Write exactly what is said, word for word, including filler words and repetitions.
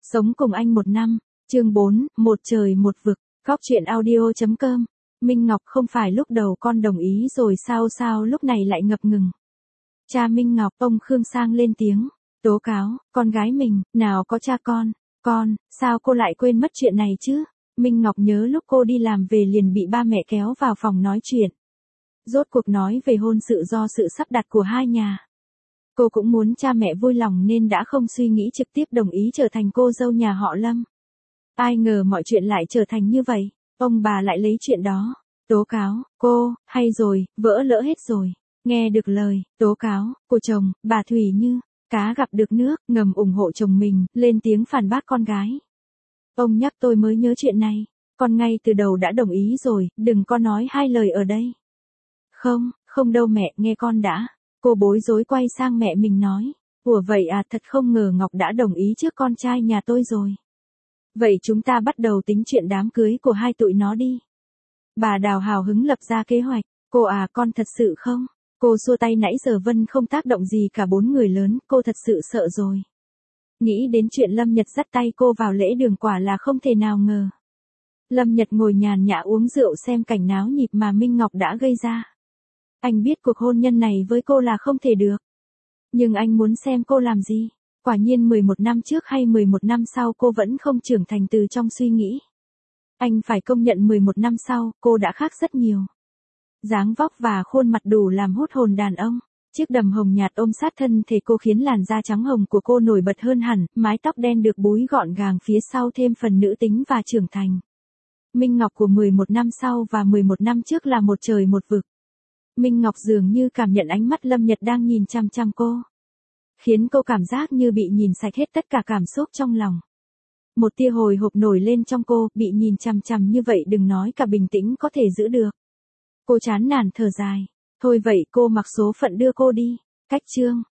Sống cùng anh một năm, chương bốn, một trời một vực, góc chuyện audio.com. Minh Ngọc không phải lúc đầu con đồng ý rồi sao sao lúc này lại ngập ngừng. Cha Minh Ngọc, ông Khương Sang lên tiếng, tố cáo, con gái mình, nào có cha con, con, sao cô lại quên mất chuyện này chứ? Minh Ngọc nhớ lúc cô đi làm về liền bị ba mẹ kéo vào phòng nói chuyện. Rốt cuộc nói về hôn sự do sự sắp đặt của hai nhà. Cô cũng muốn cha mẹ vui lòng nên đã không suy nghĩ trực tiếp đồng ý trở thành cô dâu nhà họ Lâm. Ai ngờ mọi chuyện lại trở thành như vậy, ông bà lại lấy chuyện đó, tố cáo, cô, hay rồi, vỡ lỡ hết rồi. Nghe được lời, tố cáo, của chồng, bà Thủy Như, cá gặp được nước, ngầm ủng hộ chồng mình, lên tiếng phản bác con gái. Ông nhắc tôi mới nhớ chuyện này, con ngay từ đầu đã đồng ý rồi, đừng có nói hai lời ở đây. Không, không đâu mẹ, nghe con đã. Cô bối rối quay sang mẹ mình nói, ủa vậy à, thật không ngờ Ngọc đã đồng ý trước con trai nhà tôi rồi. Vậy chúng ta bắt đầu tính chuyện đám cưới của hai tụi nó đi. Bà Đào hào hứng lập ra kế hoạch, cô à con thật sự không? Cô xua tay nãy giờ Vân không tác động gì cả bốn người lớn, cô thật sự sợ rồi. Nghĩ đến chuyện Lâm Nhật dắt tay cô vào lễ đường quả là không thể nào ngờ. Lâm Nhật ngồi nhàn nhã uống rượu xem cảnh náo nhịp mà Minh Ngọc đã gây ra. Anh biết cuộc hôn nhân này với cô là không thể được. Nhưng anh muốn xem cô làm gì. Quả nhiên mười một năm trước hay mười một năm sau cô vẫn không trưởng thành từ trong suy nghĩ. Anh phải công nhận mười một năm sau, cô đã khác rất nhiều. Dáng vóc và khuôn mặt đủ làm hút hồn đàn ông. Chiếc đầm hồng nhạt ôm sát thân thể cô khiến làn da trắng hồng của cô nổi bật hơn hẳn, mái tóc đen được búi gọn gàng phía sau thêm phần nữ tính và trưởng thành. Minh Ngọc của mười một năm sau và mười một năm trước là một trời một vực. Minh Ngọc dường như cảm nhận ánh mắt Lâm Nhật đang nhìn chăm chăm cô. Khiến cô cảm giác như bị nhìn sạch hết tất cả cảm xúc trong lòng. Một tia hồi hộp nổi lên trong cô, bị nhìn chăm chăm như vậy đừng nói cả bình tĩnh có thể giữ được. Cô chán nản thở dài. Thôi vậy cô mặc số phận đưa cô đi. Cách chương.